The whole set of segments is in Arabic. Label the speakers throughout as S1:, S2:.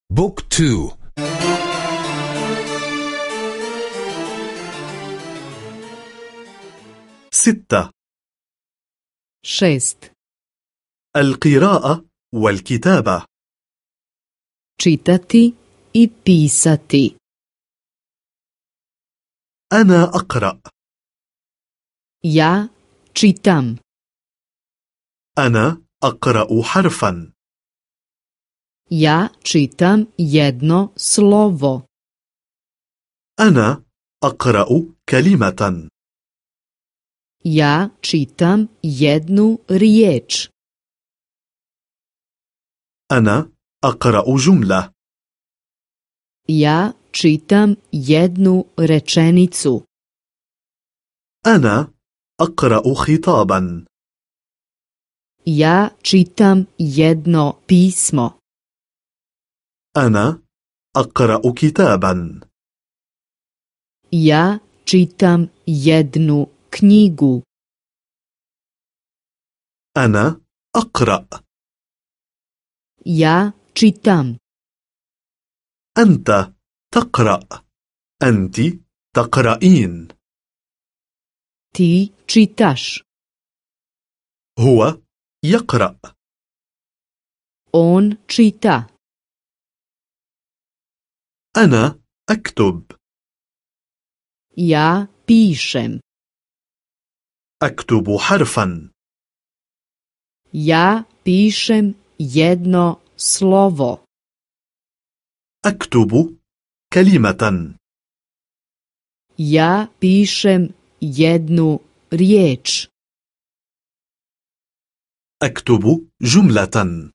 S1: بوك تو.
S2: 6.
S3: šest.
S2: القراءة والكتابة.
S3: Čitati i pisati.
S2: أنا أقرأ.
S3: Ja čitam.
S2: أنا أقرأ حرفا.
S3: Ja čitam jedno slovo.
S2: أنا أقرأ كلمة.
S3: Ja čitam jednu riječ.
S2: أنا أقرأ جملة.
S3: Ja čitam jednu rečenicu.
S2: أنا أقرأ خطابا.
S3: Ja čitam jedno pismo.
S2: أنا أقرأ كتابا.
S3: Ja čitam jednu knjigu.
S2: أنا أقرأ.
S3: Ja čitam.
S2: أنت تقرأ. أنت تقرأين.
S3: Ti čitaš.
S2: هو يقرأ.
S3: On čita.
S2: أنا أكتب.
S3: Ja pišem.
S2: أكتب حرفا.
S3: Ja pišem jedno slovo.
S2: أكتب كلمة.
S3: Ja pišem jednu riječ.
S2: أكتب جملة.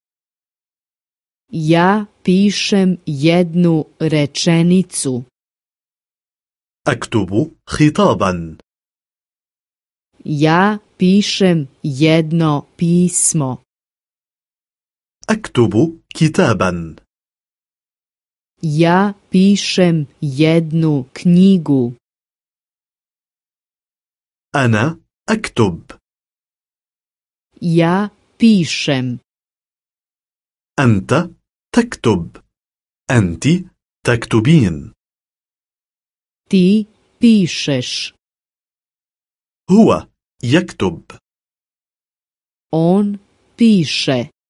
S3: Ja pišem jednu rečenicu.
S2: أكتب خطابا.
S3: Ja pišem jedno pismo.
S2: أكتب كتابا.
S3: Ja pišem jednu knjigu.
S2: أنا أكتب.
S3: Ja pišem.
S2: أنت تكتب. أنت تكتبين.
S3: Ti pišeš.
S2: هو يكتب.
S3: On piše.